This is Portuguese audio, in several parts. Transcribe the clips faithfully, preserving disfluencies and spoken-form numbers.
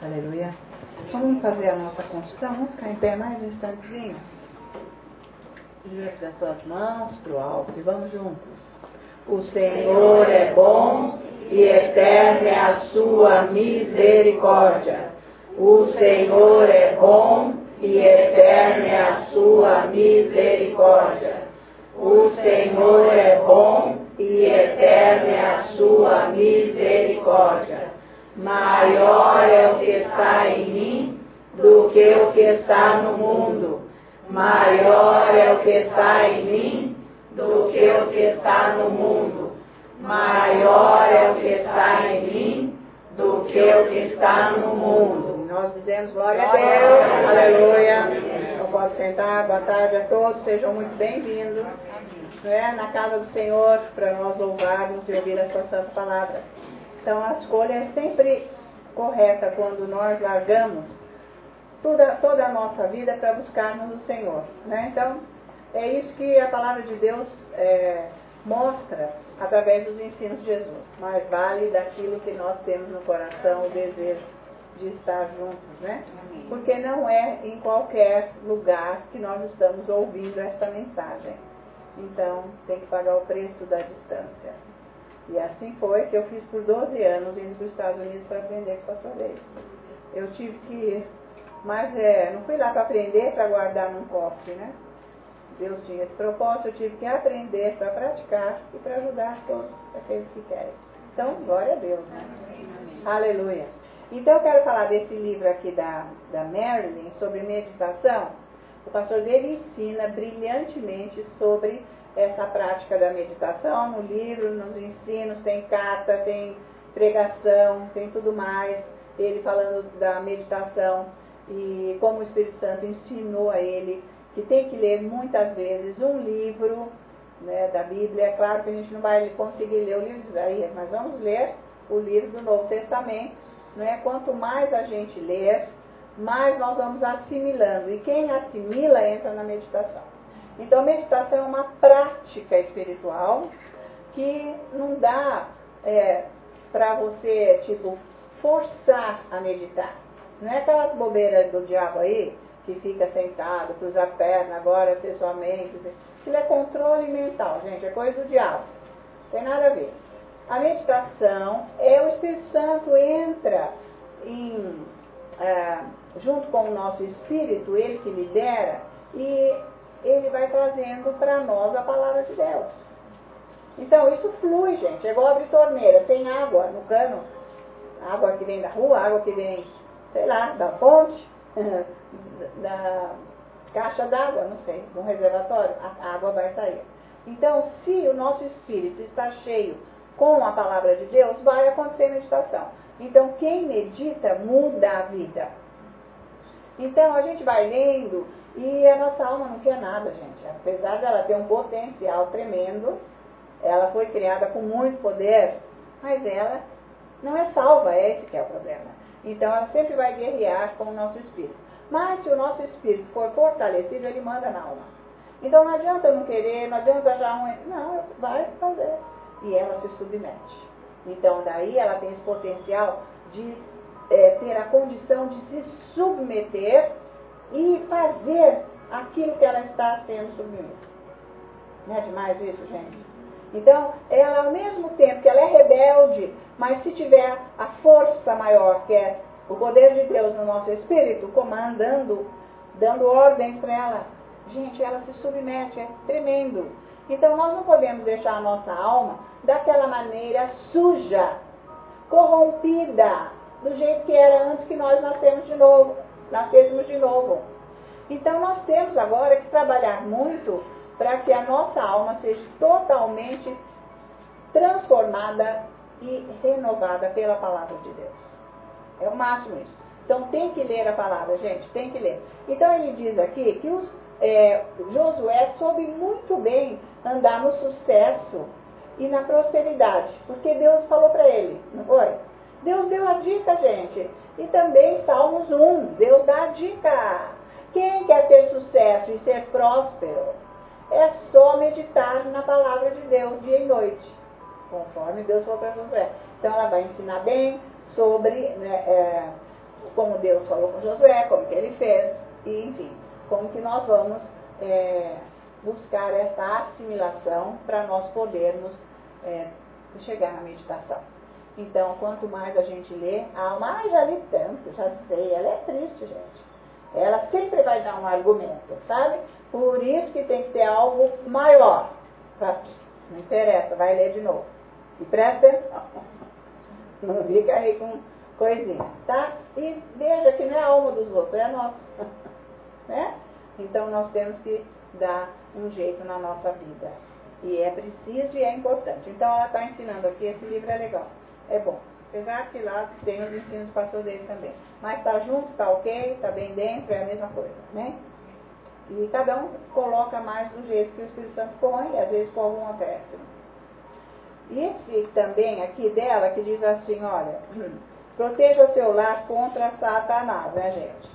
Aleluia. Vamos fazer a nossa confissão. Vamos ficar em pé mais um instantezinho. Levanta as suas mãos para o alto e vamos juntos. O Senhor é bom e eterna é a sua misericórdia. O Senhor é bom e eterna é a sua misericórdia. O Senhor é bom e eterna é a sua misericórdia. Maior é o que está em mim do que o que está no mundo. Maior é o que está em mim do que o que está no mundo. Maior é o que está em mim do que o que está no mundo. Nós dizemos glória a Deus, aleluia. Eu posso sentar, boa tarde a todos, sejam muito bem-vindos, né, na casa do Senhor, para nós louvarmos e ouvir a sua santa palavra. Então a escolha é sempre correta quando nós largamos toda, toda a nossa vida para buscarmos o Senhor, né? Então é isso que a palavra de Deus é, mostra através dos ensinos de Jesus. Mais vale daquilo que nós temos no coração, o desejo de estar juntos, né? Porque não é em qualquer lugar que nós estamos ouvindo esta mensagem. Então tem que pagar o preço da distância. E assim foi que eu fiz por doze anos indo para os Estados Unidos para aprender com o pastor Leite. Eu tive que ir, mas é, não fui lá para aprender, para guardar num cofre, né? Deus tinha esse propósito, eu tive que aprender para praticar e para ajudar todos aqueles que querem. Então, glória a Deus, né? Aleluia. Então, eu quero falar desse livro aqui da, da Marilyn, sobre meditação. O pastor dele ensina brilhantemente sobre essa prática da meditação no livro, nos ensinos, tem carta, tem pregação, tem tudo mais. Ele falando da meditação e como o Espírito Santo ensinou a ele que tem que ler muitas vezes um livro, né, da Bíblia. É claro que a gente não vai conseguir ler o livro de Isaías, mas vamos ler o livro do Novo Testamento, né? Quanto mais a gente ler, mais nós vamos assimilando. E quem assimila entra na meditação. Então, a meditação é uma prática espiritual que não dá é, para você, tipo, forçar a meditar. Não é aquelas bobeiras do diabo aí, que fica sentado, cruza a perna, agora ser sua mente. Aquilo é controle mental, gente, é coisa do diabo. Não tem nada a ver. A meditação é o Espírito Santo entra em, é, junto com o nosso espírito, ele que lidera, e ele vai trazendo para nós a palavra de Deus. Então, isso flui, gente. É igual abrir torneira. Tem água no cano. Água que vem da rua, água que vem, sei lá, da fonte, da caixa d'água, não sei, de um reservatório. A água vai sair. Então, se o nosso espírito está cheio com a palavra de Deus, vai acontecer meditação. Então, quem medita muda a vida. Então, a gente vai lendo e a nossa alma não quer nada, gente. Apesar dela ter um potencial tremendo, ela foi criada com muito poder, mas ela não é salva, é esse que é o problema. Então, ela sempre vai guerrear com o nosso espírito. Mas, se o nosso espírito for fortalecido, ele manda na alma. Então, não adianta não querer, não adianta achar um... Não, vai fazer. E ela se submete. Então, daí ela tem esse potencial de é, ter a condição de se submeter e fazer aquilo que ela está sendo submetida. Não é demais isso, gente? Então, ela, ao mesmo tempo que ela é rebelde, mas se tiver a força maior, que é o poder de Deus no nosso espírito, comandando, dando ordens para ela, gente, ela se submete, é tremendo. Então, nós não podemos deixar a nossa alma daquela maneira suja, corrompida, do jeito que era antes que nós nascemos de novo, nascêssemos de novo. Então, nós temos agora que trabalhar muito para que a nossa alma seja totalmente transformada e renovada pela palavra de Deus. É o máximo isso. Então, tem que ler a palavra, gente, tem que ler. Então, ele diz aqui que os, é, Josué soube muito bem andar no sucesso e na prosperidade, porque Deus falou para ele, não foi? Deus deu a dica, gente. E também Salmos um, Deus dá a dica. Quem quer ter sucesso e ser próspero, é só meditar na palavra de Deus dia e noite, conforme Deus falou para Josué. Então ela vai ensinar bem sobre, né, é, como Deus falou com Josué, como que ele fez, e enfim, como que nós vamos é, buscar essa assimilação para nós podermos é, chegar na meditação. Então, quanto mais a gente lê, a alma, ah, já li tanto, já sei, ela é triste, gente. Ela sempre vai dar um argumento, sabe? Por isso que tem que ter algo maior. Tá? Não interessa, vai ler de novo. E presta atenção. Não fica aí com coisinha, tá? E veja que não é a alma dos outros, é a nossa. Né? Então, nós temos que dar um jeito na nossa vida. E é preciso e é importante. Então, ela está ensinando aqui, esse livro é legal, é bom. Apesar que lá tem os ensinos pastor dele também. Mas está junto, está ok, está bem dentro, é a mesma coisa, né? E cada um coloca mais do jeito que o Espírito Santo põe, e às vezes com algum acréscimo. E esse também aqui dela, que diz assim, olha, proteja o seu lar contra Satanás, né, gente?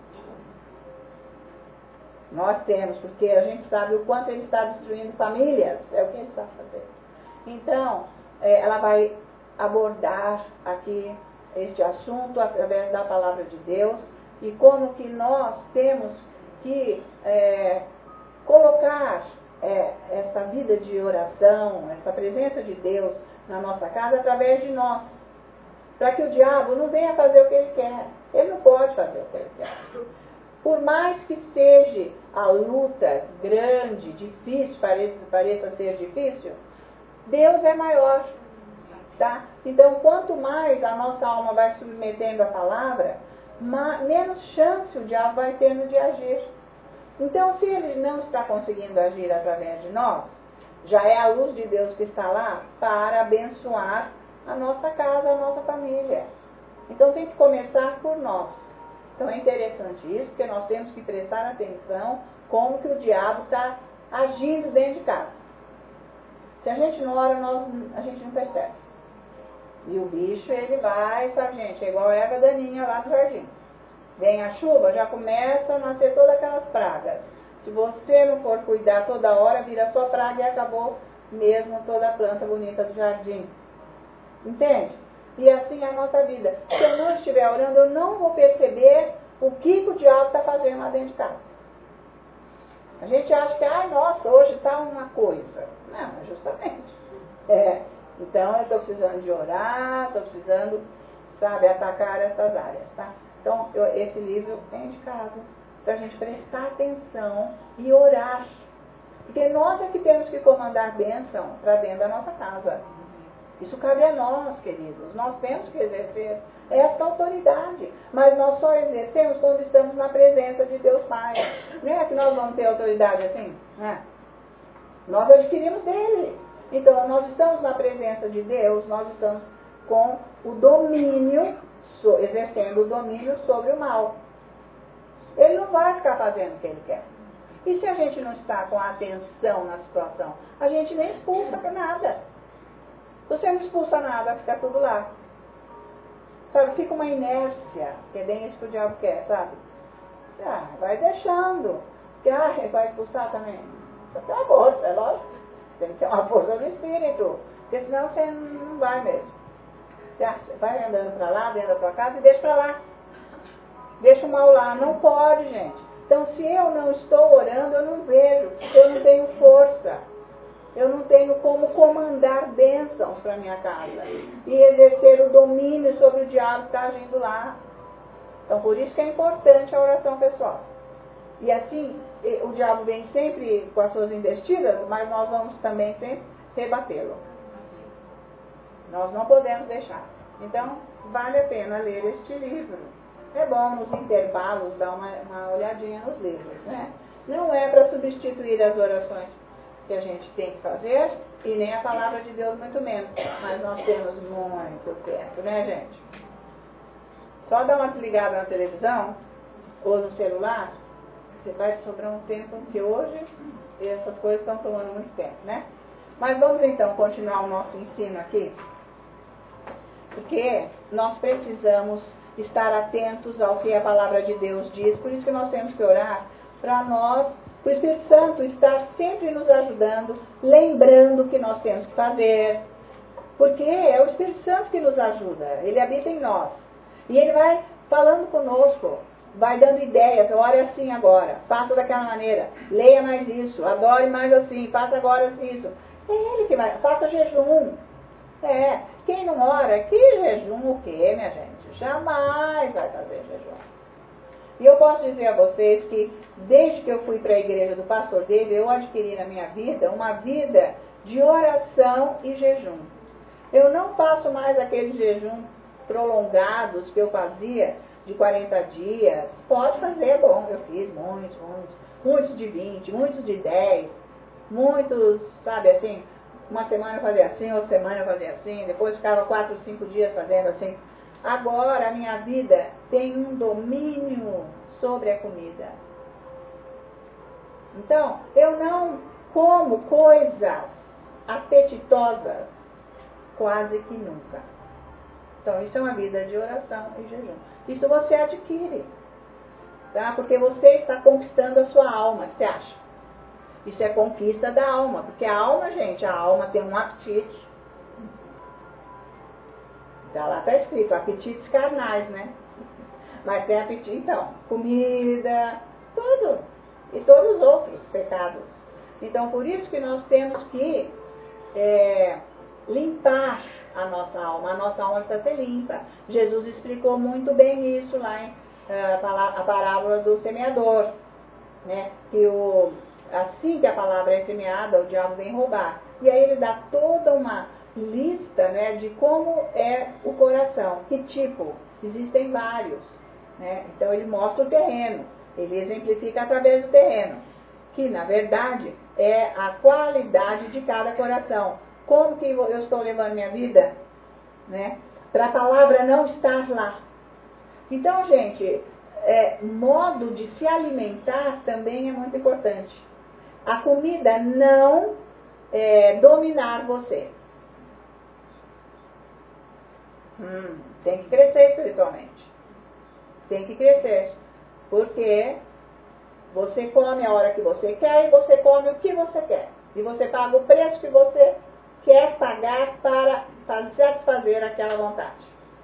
Nós temos, porque a gente sabe o quanto ele está destruindo famílias, é o que ele está fazendo. Então, é, ela vai abordar aqui este assunto através da palavra de Deus e como que nós temos que é, colocar é, essa vida de oração, essa presença de Deus na nossa casa através de nós, para que o diabo não venha fazer o que ele quer. Ele não pode fazer o que ele quer. Por mais que seja a luta grande, difícil, pareça, pareça ser difícil, Deus é maior. Tá? Então, quanto mais a nossa alma vai submetendo a palavra, mais, menos chance o diabo vai tendo de agir. Então, se ele não está conseguindo agir através de nós, já é a luz de Deus que está lá para abençoar a nossa casa, a nossa família. Então, tem que começar por nós. Então, é interessante isso, porque nós temos que prestar atenção como que o diabo está agindo dentro de casa. Se a gente não ora, nós, a gente não percebe. E o bicho, ele vai, sabe, gente, é igual a erva daninha lá no jardim. Vem a chuva, já começa a nascer todas aquelas pragas. Se você não for cuidar toda hora, vira só praga e acabou mesmo toda a planta bonita do jardim. Entende? E assim é a nossa vida. Se eu não estiver orando, eu não vou perceber o que o diabo está fazendo lá dentro de casa. A gente acha que, ai, nossa, hoje está uma coisa. Não, justamente. É. Então, eu estou precisando de orar, estou precisando, sabe, atacar essas áreas, tá? Então, eu, esse livro é indicado para a gente prestar atenção e orar. Porque nós é que temos que comandar bênção para dentro da nossa casa. Isso cabe a nós, queridos. Nós temos que exercer essa autoridade. Mas nós só exercemos quando estamos na presença de Deus Pai. Não é que nós vamos ter autoridade assim? Né? Nós adquirimos dele. Então, nós estamos na presença de Deus, nós estamos com o domínio, exercendo o domínio sobre o mal. Ele não vai ficar fazendo o que ele quer. E se a gente não está com atenção na situação, a gente nem expulsa para nada. Se você não expulsa nada, fica tudo lá. Sabe, fica uma inércia, que é bem isso que o diabo quer, sabe? Ah, vai deixando. Que, ah, vai expulsar também. Você é força, é lógico. Tem que ter uma força do espírito, porque senão você não vai mesmo. Você vai andando para lá, dentro da tua casa e deixa para lá. Deixa o mal lá. Não pode, gente. Então, se eu não estou orando, eu não vejo. Eu não tenho força. Eu não tenho como comandar bênçãos para minha casa. E exercer o domínio sobre o diabo que está agindo lá. Então, por isso que é importante a oração pessoal. E assim, o diabo vem sempre com as suas investidas, mas nós vamos também sempre rebatê-lo. Nós não podemos deixar. Então, vale a pena ler este livro. É bom nos intervalos dar uma, uma olhadinha nos livros, né? Não é para substituir as orações que a gente tem que fazer, e nem a palavra de Deus muito menos. Mas nós temos muito tempo, né, gente? Só dar uma desligada na televisão, ou no celular, você vai sobrar um tempo, porque hoje essas coisas estão tomando muito tempo, né? Mas vamos então continuar o nosso ensino aqui, porque nós precisamos estar atentos ao que a palavra de Deus diz, por isso que nós temos que orar para nós, o Espírito Santo estar sempre nos ajudando, lembrando o que nós temos que fazer, porque é o Espírito Santo que nos ajuda, ele habita em nós, e ele vai falando conosco, vai dando ideias, ore assim agora, faça daquela maneira, leia mais isso, adore mais assim, faça agora isso. É Ele que vai, faça jejum. É, quem não ora, que jejum o quê, minha gente? Jamais vai fazer jejum. E eu posso dizer a vocês que, desde que eu fui para a igreja do pastor David, eu adquiri na minha vida uma vida de oração e jejum. Eu não faço mais aqueles jejum prolongados que eu fazia de quarenta dias. Pode fazer, é bom, eu fiz muitos, muitos, muitos de vinte, muitos de dez, muitos, sabe assim, uma semana eu fazia assim, outra semana eu fazia assim, depois ficava quatro, cinco dias fazendo assim. Agora a minha vida tem um domínio sobre a comida. Então, eu não como coisas apetitosas quase que nunca. Então, isso é uma vida de oração e jejum. Isso você adquire, tá? Porque você está conquistando a sua alma, você acha? Isso é conquista da alma, porque a alma, gente, a alma tem um apetite. Já lá está escrito, apetites carnais, né? Mas tem apetite, então, comida, tudo. E todos os outros pecados. Então, por isso que nós temos que é, limpar a nossa alma. A nossa alma precisa ser limpa. Jesus explicou muito bem isso lá em a parábola do semeador, né? Que o, assim que a palavra é semeada, o diabo vem roubar. E aí ele dá toda uma lista, né, de como é o coração. Que tipo? Existem vários, né? Então ele mostra o terreno. Ele exemplifica através do terreno. Que, na verdade, é a qualidade de cada coração. Como que eu estou levando minha vida, né, para a palavra não estar lá. Então, gente, é, modo de se alimentar também é muito importante. A comida não é, dominar você. Hum, tem que crescer espiritualmente. Tem que crescer. Porque você come a hora que você quer e você come o que você quer. E você paga o preço que você quer pagar para, para satisfazer aquela vontade.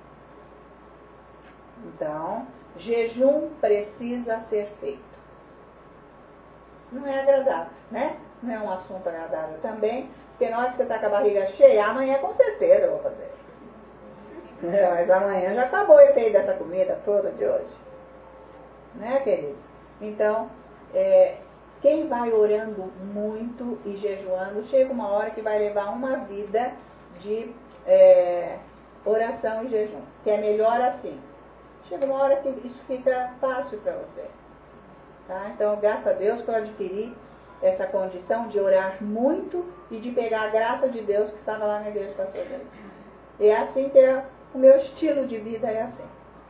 Então, jejum precisa ser feito. Não é agradável, né? Não é um assunto agradável também, porque na hora que você está com a barriga cheia, amanhã com certeza eu vou fazer. É, mas amanhã já acabou o efeito dessa comida toda de hoje. Né, queridos? Então, é, quem vai orando muito e jejuando, chega uma hora que vai levar uma vida de é, oração e jejum, que é melhor assim. Chega uma hora que isso fica fácil para você. Tá? Então, graças a Deus que eu adquiri essa condição de orar muito e de pegar a graça de Deus que estava lá na igreja do pastor David. E é assim que é, o meu estilo de vida é assim.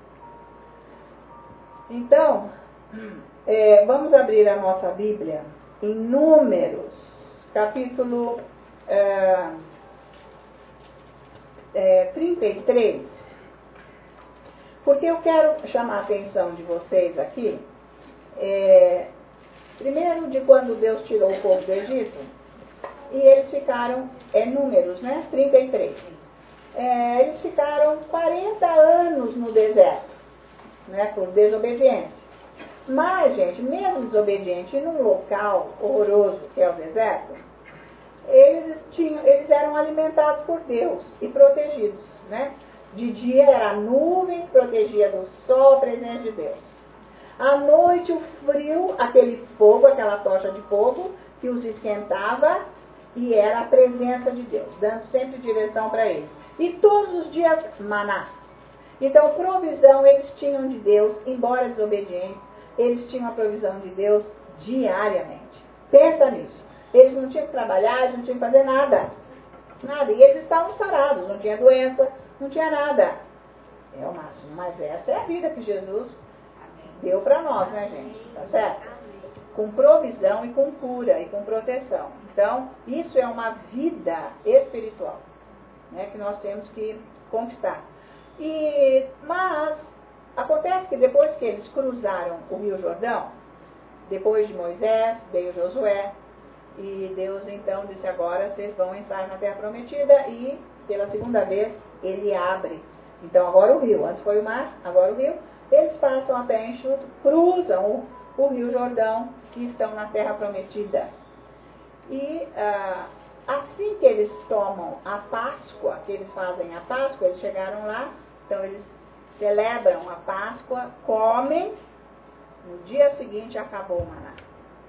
Então, é, vamos abrir a nossa Bíblia em Números, capítulo é, é, trinta e três, porque eu quero chamar a atenção de vocês aqui, é, primeiro de quando Deus tirou o povo do Egito, e eles ficaram, é Números, né? trinta e três. É, eles ficaram quarenta anos no deserto, né? Por desobediência. Mas, gente, mesmo desobediente, num local horroroso que é o deserto, eles, tinham, eles eram alimentados por Deus e protegidos, né? De dia era a nuvem que protegia do sol a presença de Deus. À noite o frio, aquele fogo, aquela tocha de fogo que os esquentava e era a presença de Deus, dando sempre direção para eles. E todos os dias maná. Então provisão eles tinham de Deus, embora desobedientes, eles tinham a provisão de Deus diariamente. Pensa nisso. Eles não tinham que trabalhar, eles não tinham que fazer nada. Nada. E eles estavam sarados, não tinha doença, não tinha nada. É o máximo. Mas essa é a vida que Jesus deu para nós, né, gente? Tá certo? Com provisão e com cura e com proteção. Então, isso é uma vida espiritual, né, que nós temos que conquistar. E, mas, acontece que depois que eles cruzaram o Rio Jordão, depois de Moisés, veio Josué, e Deus então disse: agora vocês vão entrar na Terra Prometida, e pela segunda vez ele abre. Então agora o rio, antes foi o mar, agora o rio, eles passam a pé enxuto, cruzam o, o Rio Jordão e estão na Terra Prometida. E ah, assim que eles tomam a Páscoa, que eles fazem a Páscoa, eles chegaram lá, então eles celebram a Páscoa, comem, no dia seguinte acabou o maná.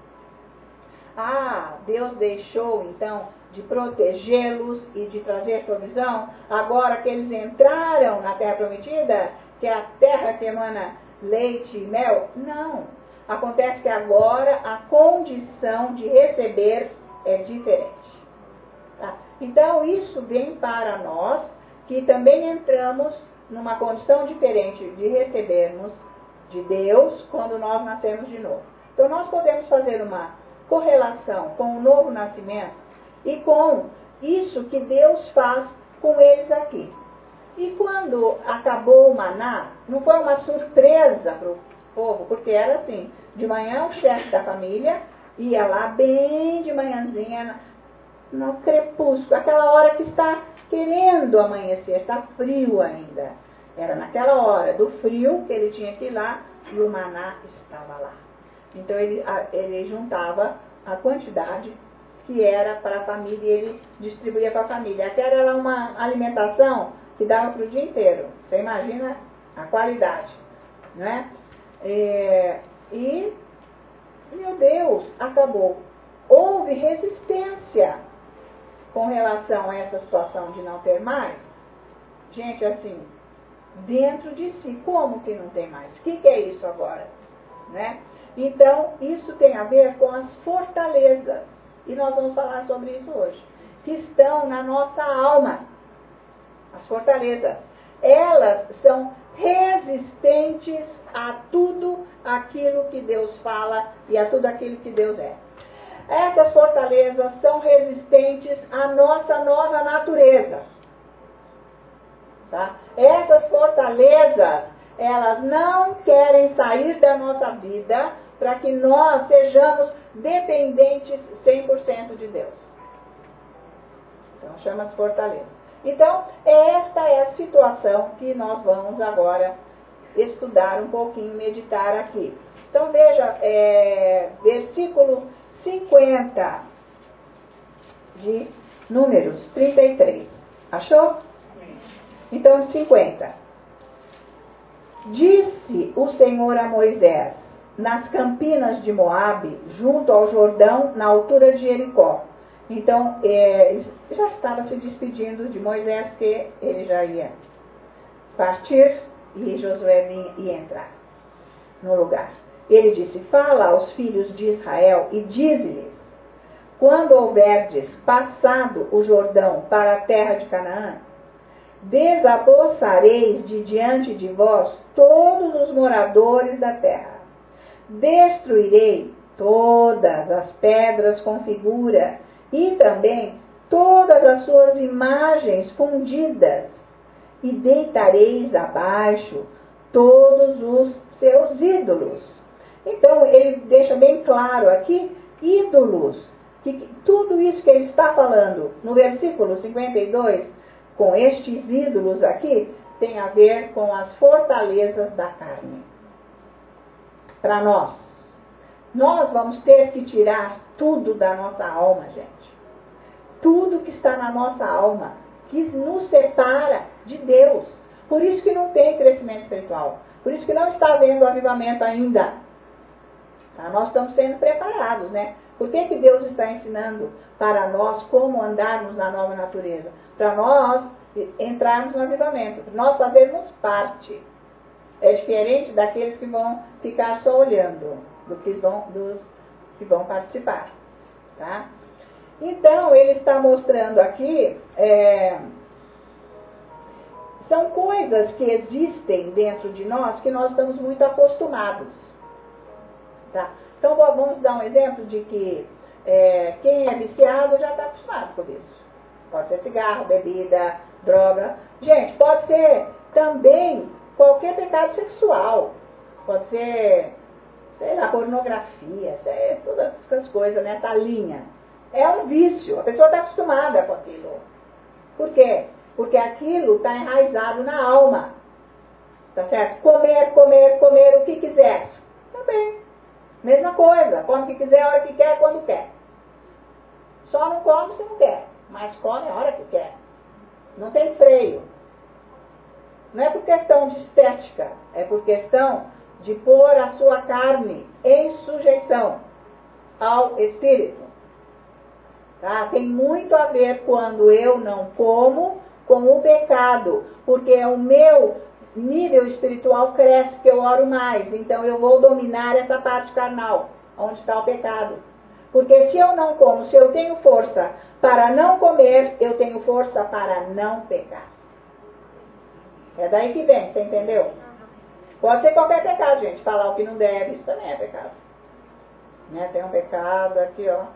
Ah, Deus deixou então de protegê-los e de trazer provisão, agora que eles entraram na Terra Prometida, que é a terra que emana leite e mel? Não. Acontece que agora a condição de receber é diferente. Tá? Então isso vem para nós, que também entramos numa condição diferente de recebermos de Deus quando nós nascemos de novo. Então nós podemos fazer uma correlação com o novo nascimento e com isso que Deus faz com eles aqui. E quando acabou o maná, não foi uma surpresa para o povo, porque era assim, de manhã o chefe da família ia lá bem de manhãzinha, no crepúsculo, aquela hora que está querendo amanhecer, está frio ainda. Era naquela hora do frio que ele tinha que ir lá e o maná estava lá. Então ele, ele juntava a quantidade que era para a família e ele distribuía para a família. Aquela era uma alimentação que dava para o dia inteiro. Você imagina a qualidade, né? É, e, meu Deus, acabou. Houve resistência com relação a essa situação de não ter mais. Gente, assim, dentro de si, como que não tem mais? O que, que é isso agora? Né? Então, isso tem a ver com as fortalezas. E nós vamos falar sobre isso hoje. Que estão na nossa alma. As fortalezas. Elas são resistentes a tudo aquilo que Deus fala e a tudo aquilo que Deus é. Essas fortalezas são resistentes à nossa nova natureza. Tá? Essas fortalezas, elas não querem sair da nossa vida para que nós sejamos dependentes cem por cento de Deus. Então, chama-se fortaleza. Então, esta é a situação que nós vamos agora estudar um pouquinho, meditar aqui. Então, veja, é, versículo cinquenta de Números trinta e três. Achou? Então, cinquenta. Disse o Senhor a Moisés, nas campinas de Moabe, junto ao Jordão, na altura de Jericó. Então, é, já estava se despedindo de Moisés, que ele já ia partir e Josué ia entrar no lugar. Ele disse, fala aos filhos de Israel e dize-lhes, quando houverdes passado o Jordão para a terra de Canaã, desapossareis de diante de vós todos os moradores da terra. Destruirei todas as pedras com figura e também todas as suas imagens fundidas, e deitareis abaixo todos os seus ídolos. Então, ele deixa bem claro aqui, ídolos, que tudo isso que ele está falando no versículo cinquenta e dois, com estes ídolos aqui, tem a ver com as fortalezas da carne. Para nós, nós vamos ter que tirar tudo da nossa alma, gente. Tudo que está na nossa alma, que nos separa de Deus. Por isso que não tem crescimento espiritual. Por isso que não está havendo avivamento ainda. Tá? Nós estamos sendo preparados, né? Por que que Deus está ensinando para nós como andarmos na nova natureza? Para nós entrarmos no avivamento, para nós fazermos parte. É diferente daqueles que vão ficar só olhando, do que vão, dos que vão participar. Tá? Então, ele está mostrando aqui, é, são coisas que existem dentro de nós que nós estamos muito acostumados. Tá? Então, vamos dar um exemplo de que é, quem é viciado já está acostumado com isso. Pode ser cigarro, bebida, droga. Gente, pode ser também qualquer pecado sexual. Pode ser, sei lá, pornografia, sei, todas essas coisas, né? Essa linha. É um vício. A pessoa está acostumada com aquilo. Por quê? Porque aquilo está enraizado na alma. Tá certo? Comer, comer, comer o que quiser. Também. Mesma coisa. Come o que quiser, a hora que quer, quando quer. Só não come se não quer. Mas come a hora que quer. Não tem freio. Não é por questão de estética. É por questão de pôr a sua carne em sujeição ao Espírito. Tá? Tem muito a ver quando eu não como com o pecado. Porque o meu nível espiritual cresce, que eu oro mais. Então eu vou dominar essa parte carnal, onde está o pecado. Porque se eu não como, se eu tenho força para não comer, eu tenho força para não pecar. É daí que vem, você entendeu? Pode ser qualquer pecado, gente. Falar o que não deve, isso também é pecado. Né? Tem um pecado aqui, ó.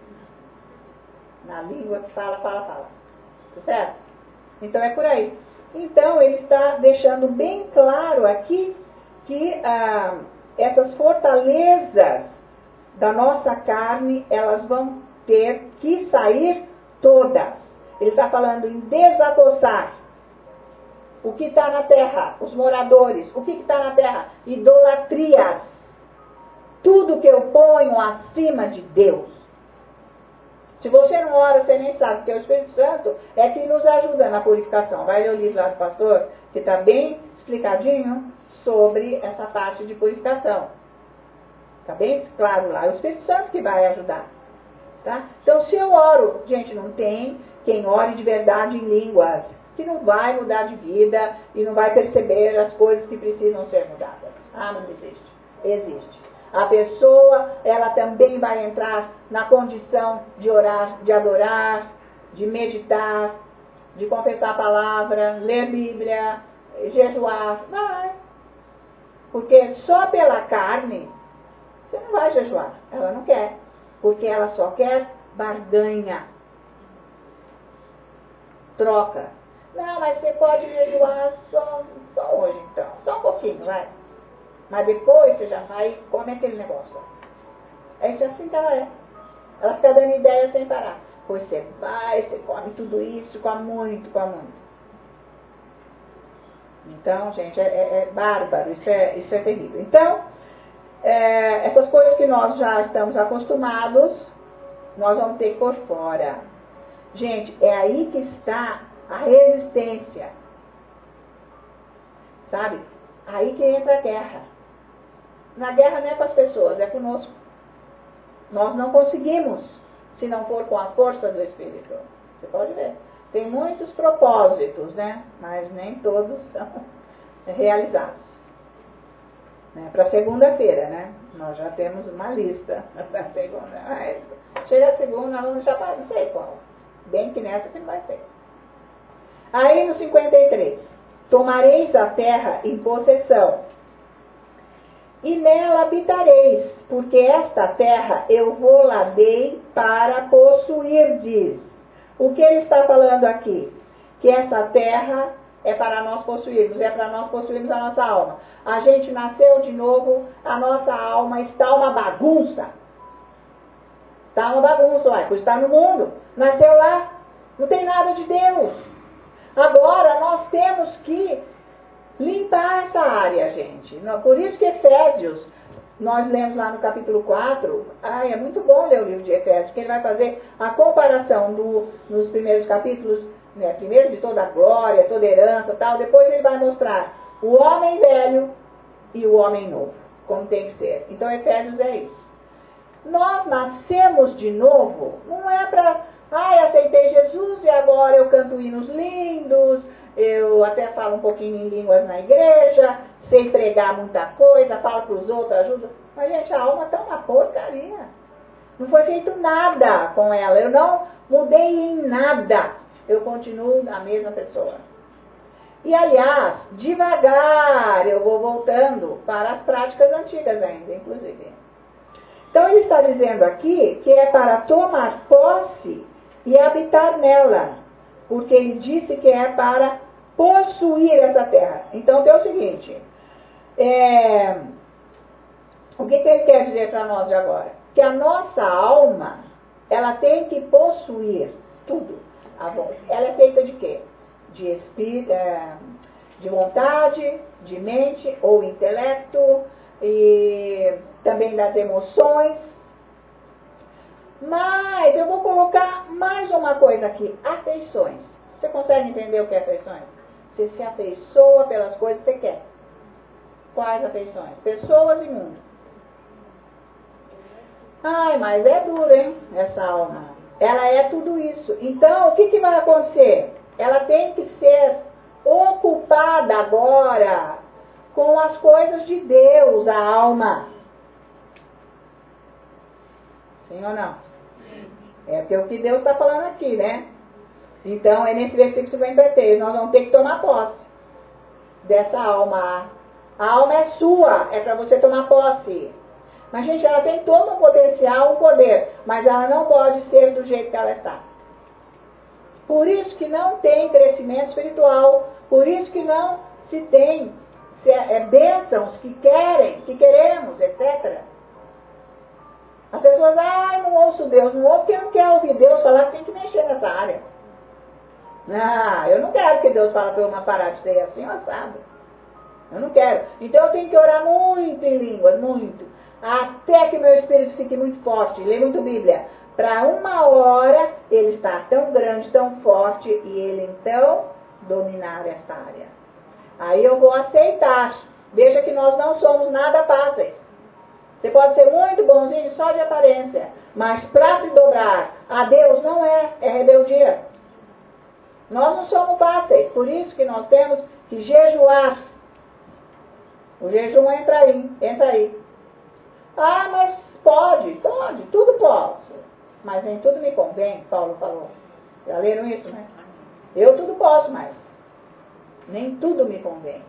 Na língua que fala, fala, fala. Tá certo? Então é por aí. Então ele está deixando bem claro aqui que ah, essas fortalezas da nossa carne, elas vão ter que sair todas. Ele está falando em desatossar o que está na terra, os moradores, o que está na terra? Idolatrias. Tudo que eu ponho acima de Deus. Se você não ora, você nem sabe, porque o Espírito Santo é que nos ajuda na purificação. Vai ler o livro lá do pastor, que está bem explicadinho sobre essa parte de purificação. Está bem claro lá. É o Espírito Santo que vai ajudar. Tá? Então, se eu oro, gente, não tem quem ore de verdade em línguas, que não vai mudar de vida e não vai perceber as coisas que precisam ser mudadas. Ah, não existe. Existe. A pessoa, ela também vai entrar na condição de orar, de adorar, de meditar, de confessar a palavra, ler Bíblia, jejuar. Vai. Porque só pela carne, você não vai jejuar. Ela não quer. Porque ela só quer barganha. Troca. Não, mas você pode jejuar só, só hoje, então. Só um pouquinho, vai. Mas depois você já vai e come aquele negócio. É isso assim que ela é. Ela fica dando ideia sem parar. Pois você vai, você come tudo isso, come muito, come muito. Então, gente, é, é, é bárbaro, isso é, isso é terrível. Então, é, essas coisas que nós já estamos acostumados, nós vamos ter que pôr fora. Gente, é aí que está a resistência. Sabe? Aí que entra a guerra. Na guerra não é com as pessoas, é conosco. Nós não conseguimos, se não for com a força do Espírito. Você pode ver. Tem muitos propósitos, né? Mas nem todos são realizados. Né? Para segunda-feira, né? Nós já temos uma lista para segunda. Mas chega a segunda, nós já não sei qual. Bem que nessa que não vai ser. Aí no cinquenta e três. Tomareis a terra em possessão, e nela habitareis, porque esta terra eu vou lá dei para possuir, diz. O que ele está falando aqui? Que essa terra é para nós possuirmos, é para nós possuirmos a nossa alma. A gente nasceu de novo, a nossa alma está uma bagunça. Está uma bagunça, ué, pois está no mundo. Nasceu lá, não tem nada de Deus. Agora nós temos que limpar essa área, gente. Por isso que Efésios, nós lemos lá no capítulo quatro, ai, é muito bom ler o livro de Efésios, que ele vai fazer a comparação do, nos primeiros capítulos, né, primeiro de toda a glória, toda a herança, tal, depois ele vai mostrar o homem velho e o homem novo, como tem que ser. Então Efésios é isso. Nós nascemos de novo, não é para, ai, aceitei Jesus e agora eu canto hinos lindos, eu até falo um pouquinho em línguas na igreja, sei pregar muita coisa, falo para os outros, ajuda. Mas, gente, a alma está uma porcaria. Não foi feito nada com ela. Eu não mudei em nada. Eu continuo a mesma pessoa. E, aliás, devagar eu vou voltando para as práticas antigas ainda, inclusive. Então, ele está dizendo aqui que é para tomar posse e habitar nela. Porque ele disse que é para possuir essa terra. Então, tem o seguinte, é, o que, que ele quer dizer para nós de agora? Que a nossa alma, ela tem que possuir tudo. Ela é feita de quê? De espírito, é, de vontade, de mente ou intelecto, e também das emoções. Mas eu vou colocar mais uma coisa aqui, afeições. Você consegue entender o que é afeições? Você se afeiçoa pelas coisas que você quer. Quais afeições? Pessoas e mundo. Ai, mas é duro, hein, essa alma. Ela é tudo isso. Então, o que, que vai acontecer? Ela tem que ser ocupada agora com as coisas de Deus, a alma. Sim ou não? É porque o que Deus está falando aqui, né? Então, é nesse versículo cinquenta e três, nós vamos ter que tomar posse dessa alma. A alma é sua, é para você tomar posse. Mas, gente, ela tem todo um potencial, um poder, mas ela não pode ser do jeito que ela está. Por isso que não tem crescimento espiritual, por isso que não se tem se é, é, bênçãos que querem, que queremos, etcétera. As pessoas, ah, não ouço Deus, não ouço porque não quer ouvir Deus falar que tem que mexer nessa área. Ah, eu não quero que Deus fale para eu uma parar de ser assim, assado. Eu não quero. Então eu tenho que orar muito em línguas, muito. Até que meu espírito fique muito forte, ler muito Bíblia. Para uma hora ele estar tão grande, tão forte, e ele então dominar esta área. Aí eu vou aceitar. Veja que nós não somos nada fáceis. Você pode ser muito bonzinho só de aparência, mas para se dobrar a Deus não é, é rebeldia. Nós não somos fáceis, por isso que nós temos que jejuar. O jejum entra aí, entra aí. Ah, mas pode, pode, tudo posso. Mas nem tudo me convém, Paulo falou. Já leram isso, né? Eu tudo posso, mas nem tudo me convém.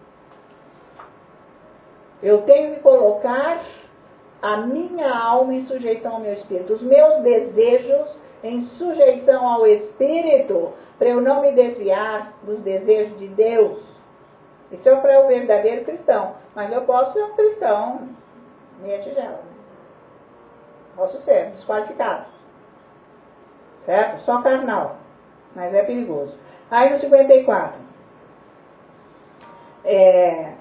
Eu tenho que colocar a minha alma em sujeição ao meu espírito, os meus desejos em sujeição ao espírito, para eu não me desviar dos desejos de Deus. Isso é para o verdadeiro cristão. Mas eu posso ser um cristão meia tigela. Posso ser desqualificado. Certo? Só carnal. Mas é perigoso. Aí no cinquenta e quatro. É...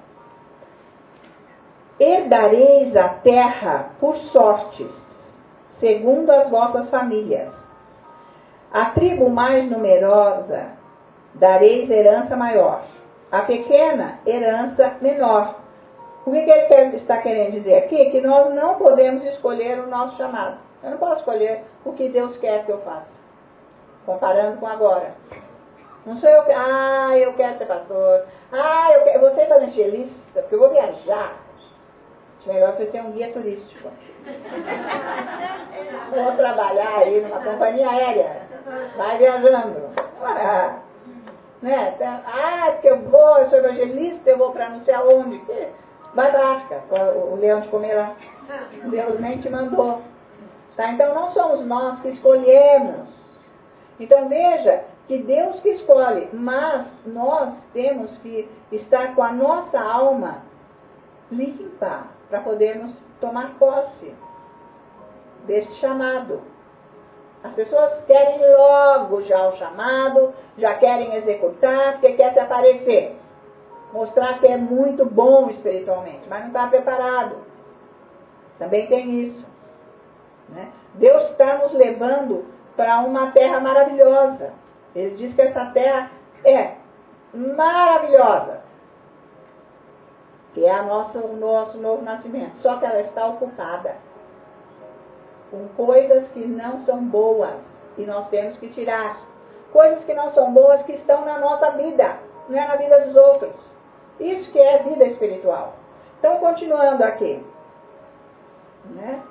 Herdareis a terra por sortes, segundo as vossas famílias. A tribo mais numerosa dareis herança maior, a pequena herança menor. O que, que ele quer, está querendo dizer aqui? Que nós não podemos escolher o nosso chamado. Eu não posso escolher o que Deus quer que eu faça. Comparando com agora. Não sou eu que, ah, eu quero ser pastor. Ah, eu, quero, eu vou ser evangelista, porque eu vou viajar. Melhor você ter um guia turístico. Vou trabalhar aí numa companhia aérea. Vai viajando. Ah, né? Ah, porque eu vou, eu sou evangelista, eu vou para não sei aonde. Vai para a África, o leão de comer lá. Deus nem te mandou. Tá? Então não somos nós que escolhemos. Então veja que Deus que escolhe, mas nós temos que estar com a nossa alma limpa para podermos tomar posse deste chamado. As pessoas querem logo já o chamado, já querem executar, porque quer se aparecer. Mostrar que é muito bom espiritualmente, mas não está preparado. Também tem isso. Né? Deus está nos levando para uma terra maravilhosa. Ele diz que essa terra é maravilhosa. Que é a nossa, o nosso novo nascimento. Só que ela está ocupada com coisas que não são boas. E nós temos que tirar. Coisas que não são boas que estão na nossa vida. Não é na vida dos outros. Isso que é vida espiritual. Então, continuando aqui. Né?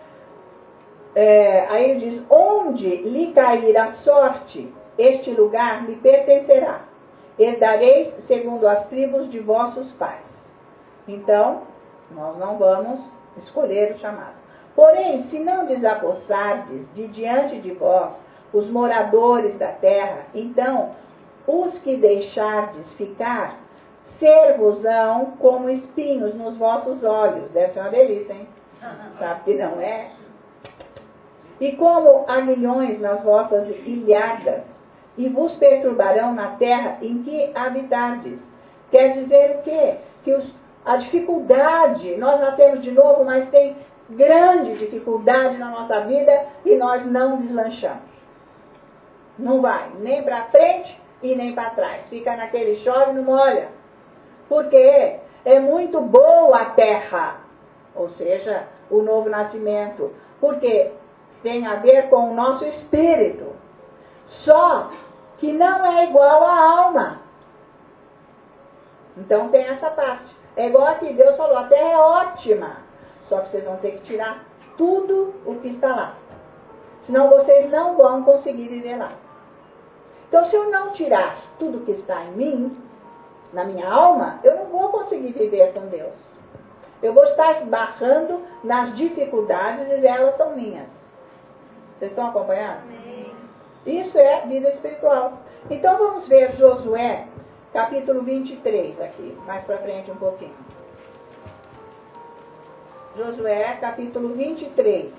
É, aí diz, onde lhe cair a sorte, este lugar lhe pertencerá. Herdareis segundo as tribos de vossos pais. Então, nós não vamos escolher o chamado. Porém, se não desapossardes de diante de vós os moradores da terra, então os que deixardes ficar ser-vos-ão como espinhos nos vossos olhos. Deve ser uma delícia, hein? Sabe que não é? E como aguilhões nas vossas ilhadas, e vos perturbarão na terra em que habitardes, Quer dizer o quê? Que os, a dificuldade, nós nascemos de novo, mas tem grande dificuldade na nossa vida e nós não deslanchamos. Não vai nem para frente e nem para trás. Fica naquele chove e não molha. Porque é muito boa a terra, ou seja, o novo nascimento. Porque tem a ver com o nosso espírito. Só que não é igual à alma. Então tem essa parte. É igual aqui, Deus falou, a terra é ótima. Só que vocês vão ter que tirar tudo o que está lá. Senão vocês não vão conseguir viver lá. Então se eu não tirar tudo que está em mim, na minha alma, eu não vou conseguir viver com Deus. Eu vou estar esbarrando nas dificuldades e elas são minhas. Vocês estão acompanhando? Amém. Isso é vida espiritual. Então vamos ver Josué, capítulo vinte e três aqui, mais para frente um pouquinho. Josué, capítulo vinte e três.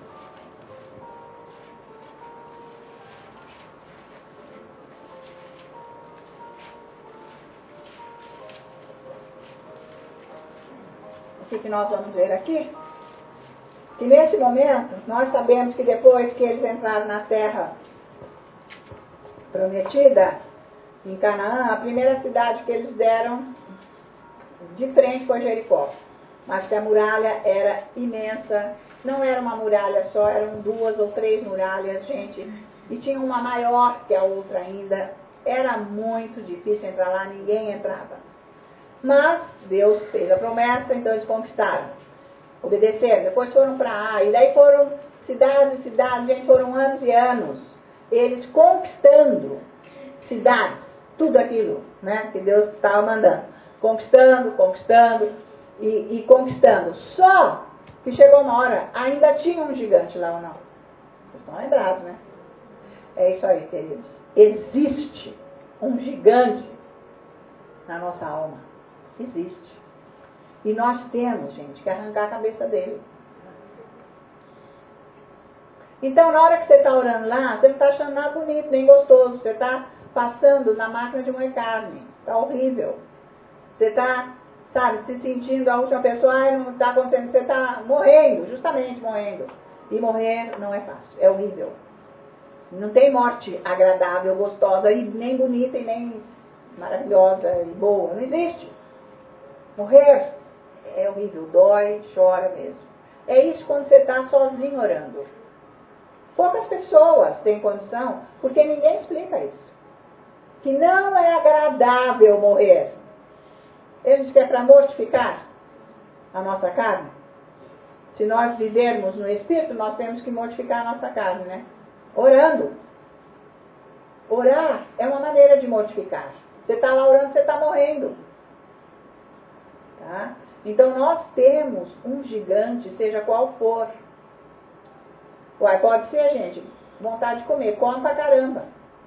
O que, que nós vamos ver aqui? Que nesse momento, nós sabemos que depois que eles entraram na terra prometida, em Canaã, a primeira cidade que eles deram de frente foi Jericó. Mas que a muralha era imensa, não era uma muralha só, eram duas ou três muralhas, gente, e tinha uma maior que a outra ainda. Era muito difícil entrar lá, ninguém entrava. Mas Deus fez a promessa, então eles conquistaram, obedeceram, depois foram para Ai, e daí foram cidades e cidades, gente, foram anos e anos, eles conquistando cidades, tudo aquilo, né, que Deus estava mandando, conquistando, conquistando e, e conquistando. Só que chegou uma hora, ainda tinha um gigante lá ou não? Vocês estão lembrados, né? É isso aí, queridos. Existe um gigante na nossa alma. Existe. E nós temos, gente, que arrancar a cabeça dele. Então, na hora que você está orando lá, você não está achando nada bonito, nem gostoso. Você está passando na máquina de moer carne. Está horrível. Você está, sabe, se sentindo a última pessoa, ai, não está acontecendo. Você está morrendo, justamente morrendo. E morrer não é fácil, é horrível. Não tem morte agradável, gostosa, e nem bonita, e nem maravilhosa, e boa. Não existe. Morrer é horrível, dói, chora mesmo. É isso quando você está sozinho orando. Poucas pessoas têm condição, porque ninguém explica isso. Que não é agradável morrer. Ele diz que é para mortificar a nossa carne. Se nós vivermos no Espírito, nós temos que mortificar a nossa carne, né? Orando. Orar é uma maneira de mortificar. Você está lá orando, você está morrendo. Tá? Então nós temos um gigante, seja qual for. Uai, pode ser, gente, vontade de comer, come pra caramba.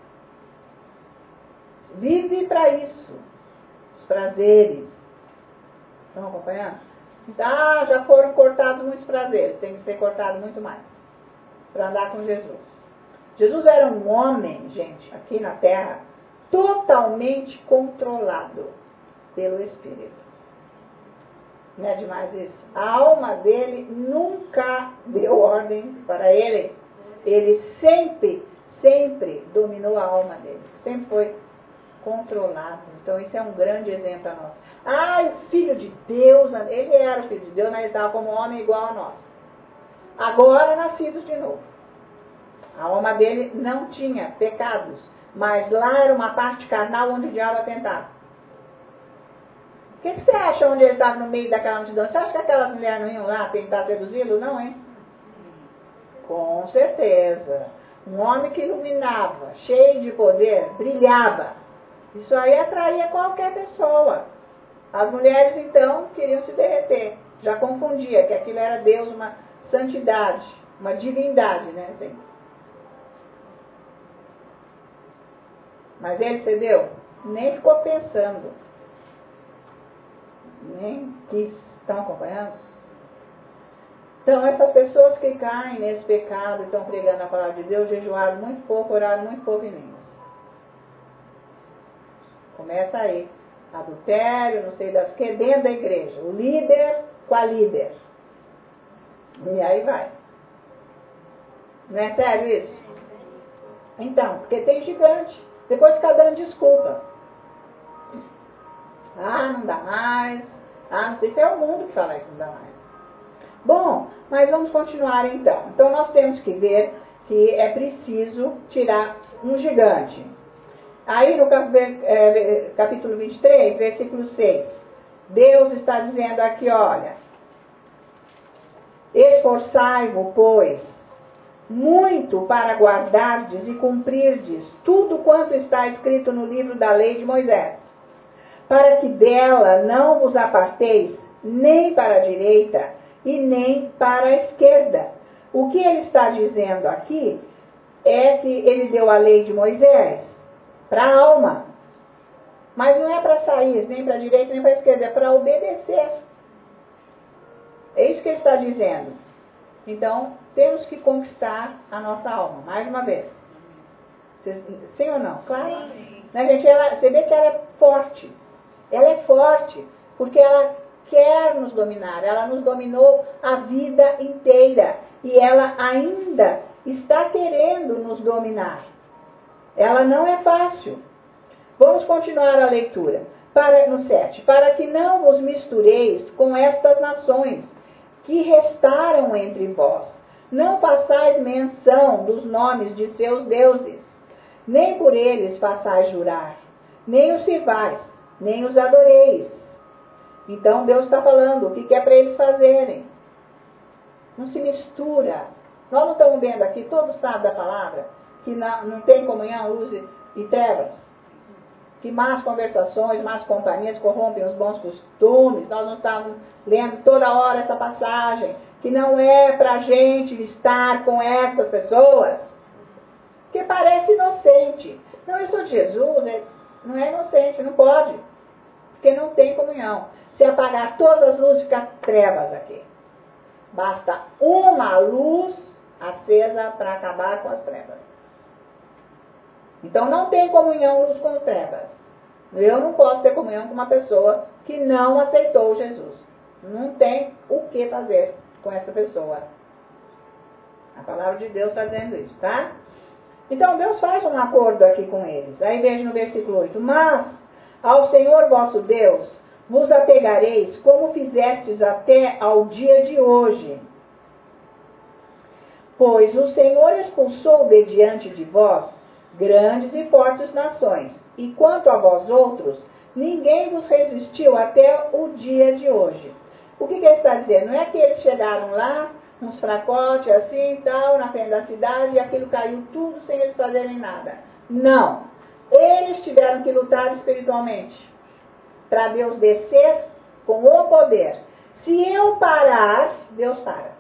Vive para isso. Os prazeres. Estão acompanhando? Ah, já foram cortados muitos prazeres, tem que ser cortado muito mais. Para andar com Jesus. Jesus era um homem, gente, aqui na terra, totalmente controlado pelo Espírito. Não é demais isso? A alma dele nunca deu ordem para ele. Ele sempre, sempre dominou a alma dele. Sempre foi controlado. Então isso é um grande exemplo a nós. Ah, o Filho de Deus, ele era o Filho de Deus, mas ele estava como homem igual a nós. Agora nascido de novo. A alma dele não tinha pecados, mas lá era uma parte carnal onde o diabo atentava. O que, que você acha onde ele estava no meio daquela multidão? Você acha que aquelas mulheres não iam lá tentar seduzi-lo? Não, hein? Com certeza. Um homem que iluminava, cheio de poder, brilhava. Isso aí atraía qualquer pessoa. As mulheres, então, queriam se derreter. Já confundia que aquilo era Deus, uma santidade, uma divindade, né? Assim. Mas ele cedeu? Nem ficou pensando. Nem quis. Estão acompanhando? Então, essas pessoas que caem nesse pecado e estão pregando a palavra de Deus, jejuaram muito pouco, oraram muito pouco em línguas. Começa aí. adultério, não sei das que, dentro da igreja. O líder com a líder. E aí vai. Não é sério isso? Então, porque tem gigante. Depois fica dando desculpa. Ah, não dá mais. Ah, não sei se é o mundo que fala isso, não dá mais. Bom, mas vamos continuar então. Então nós temos que ver que é preciso tirar um gigante. Aí no capítulo vinte e três, versículo seis, Deus está dizendo aqui, olha, esforçai-vos, pois, muito para guardardes e cumprirdes tudo quanto está escrito no livro da lei de Moisés, para que dela não vos aparteis nem para a direita e nem para a esquerda. O que ele está dizendo aqui é que ele deu a lei de Moisés para a alma, mas não é para sair nem para a direita nem para a esquerda, é para obedecer. É isso que ele está dizendo. Então, temos que conquistar a nossa alma, mais uma vez. Sim ou não? Claro. Né, gente? Ela, você vê que ela é forte. Ela é forte, porque ela quer nos dominar. Ela nos dominou a vida inteira. E ela ainda está querendo nos dominar. Ela não é fácil. Vamos continuar a leitura. Para, no sete. Para que não vos mistureis com estas nações que restaram entre vós. Não façais menção dos nomes de seus deuses, nem por eles façais jurar, nem os sirvais, nem os adoreis. Então Deus está falando o que é para eles fazerem. Não se mistura. Nós não estamos vendo aqui, todos sabem da palavra, que não, não tem comunhão, luz e trevas. Que más conversações, más companhias corrompem os bons costumes. Nós não estamos lendo toda hora essa passagem, que não é para a gente estar com essas pessoas, que parece inocente. Não, eu sou de Jesus, não é inocente, não pode, porque não tem comunhão. Se apagar todas as luzes, fica trevas aqui. Basta uma luz acesa para acabar com as trevas. Então não tem comunhão luz com trevas. Eu não posso ter comunhão com uma pessoa que não aceitou Jesus. Não tem o que fazer com essa pessoa. A palavra de Deus está dizendo isso, tá? Então Deus faz um acordo aqui com eles. Aí veja no versículo oito. Mas ao Senhor vosso Deus vos apegareis como fizestes até ao dia de hoje. Pois o Senhor expulsou de diante de vós grandes e fortes nações, e quanto a vós outros, ninguém vos resistiu até o dia de hoje. O que, que ele está dizendo? Não é que eles chegaram lá, uns fracotes assim e tal, na frente da cidade, e aquilo caiu tudo sem eles fazerem nada. Não. Eles tiveram que lutar espiritualmente, para Deus descer com o poder. Se eu parar, Deus para.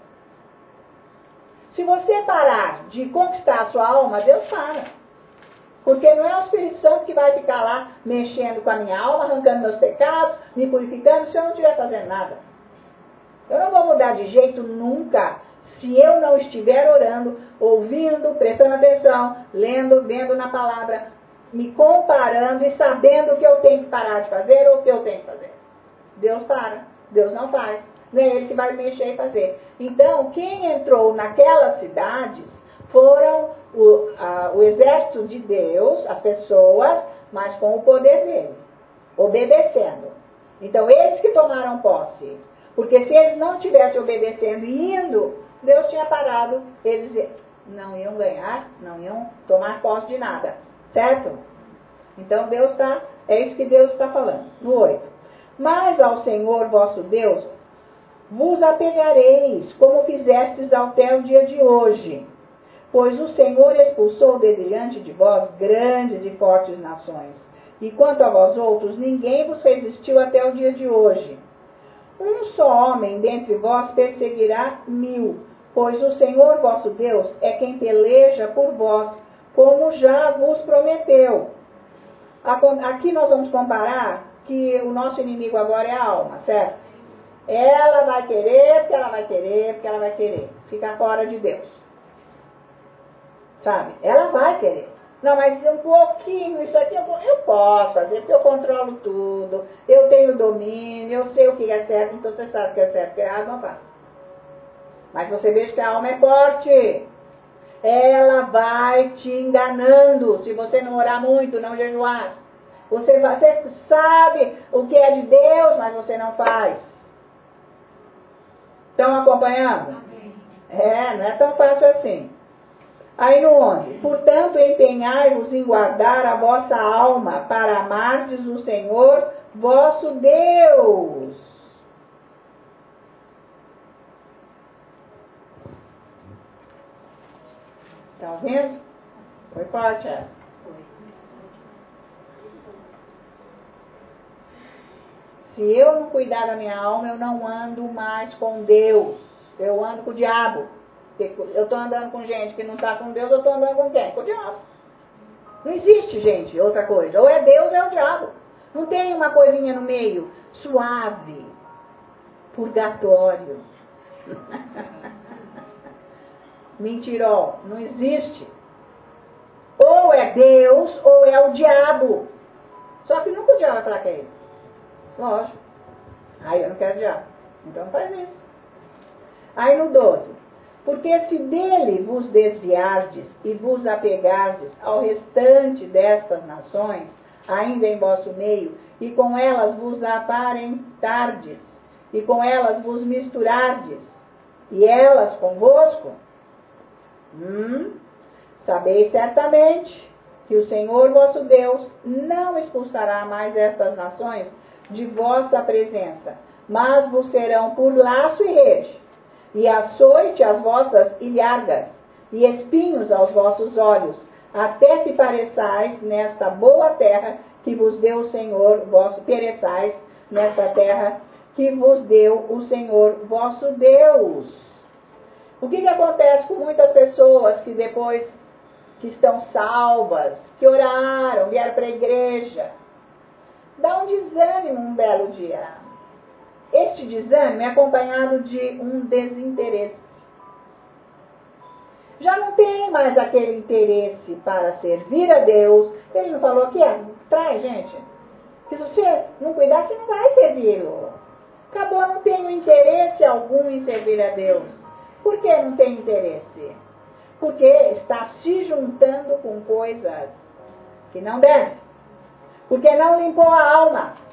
Se você parar de conquistar a sua alma, Deus para. Porque não é o Espírito Santo que vai ficar lá mexendo com a minha alma, arrancando meus pecados, me purificando, se eu não estiver fazendo nada. Eu não vou mudar de jeito nunca, se eu não estiver orando, ouvindo, prestando atenção, lendo, vendo na palavra, me comparando e sabendo o que eu tenho que parar de fazer ou o que eu tenho que fazer. Deus para, Deus não faz. Não é Ele que vai mexer e fazer. Então, quem entrou naquelas cidades foram o, a, o exército de Deus, as pessoas, mas com o poder dele, obedecendo. Então, eles que tomaram posse. Porque se eles não estivessem obedecendo e indo, Deus tinha parado, eles não iam ganhar, não iam tomar posse de nada. Certo? Então, Deus está, é isso que Deus está falando. No oito. Mas ao Senhor vosso Deus vos apegareis, como fizestes até o dia de hoje. Pois o Senhor expulsou de diante de vós grandes e fortes nações. E quanto a vós outros, ninguém vos resistiu até o dia de hoje. Um só homem dentre vós perseguirá mil, pois o Senhor vosso Deus é quem peleja por vós, como já vos prometeu. Aqui nós vamos comparar que o nosso inimigo agora é a alma, certo? Ela vai querer, porque ela vai querer, porque ela vai querer. Fica fora de Deus. Sabe? Ela vai querer. Não, mas um pouquinho, isso aqui eu, eu posso fazer, porque eu controlo tudo, eu tenho domínio, eu sei o que é certo, então você sabe o que é certo, o que é errado, não faça. Mas você veja que a alma é forte. Ela vai te enganando se você não orar muito, não jejuar. Você, você sabe o que é de Deus, mas você não faz. Estão acompanhando? É, não é tão fácil assim. Aí no onze. Portanto, empenhai-vos em guardar a vossa alma para amardes o Senhor vosso Deus. Está vendo? Foi forte essa. Se eu não cuidar da minha alma, eu não ando mais com Deus. Eu ando com o diabo. Eu estou andando com gente que não está com Deus, eu estou andando com quem? Com o diabo. Não existe, gente, outra coisa. Ou é Deus ou é o diabo. Não tem uma coisinha no meio. Suave. Purgatório. Mentirol. Não existe. Ou é Deus ou é o diabo. Só que nunca o diabo vai falar que é ele. Lógico. Aí eu não quero diabo. Então faz isso. Aí no doze. Porque se dele vos desviardes e vos apegardes ao restante destas nações, ainda em vosso meio, e com elas vos aparentardes, e com elas vos misturardes, e elas convosco, hum, sabeis certamente que o Senhor vosso Deus não expulsará mais estas nações de vossa presença, mas vos serão por laço e rede, e açoite as vossas ilhargas, e espinhos aos vossos olhos, até que pareçais nesta boa terra que vos deu o Senhor vosso, pereçais nesta terra que vos deu o Senhor vosso Deus. O que, que acontece com muitas pessoas que depois que estão salvas, que oraram, vieram para a igreja, dá um desânimo um belo dia. Este desânimo é acompanhado de um desinteresse. Já não tem mais aquele interesse para servir a Deus. Ele não falou aqui, é, traz, gente. Se você não cuidar, você não vai servi-lo. Acabou, não tem interesse algum em servir a Deus. Por que não tem interesse? Porque está se juntando com coisas que não deve. Porque não limpou a alma.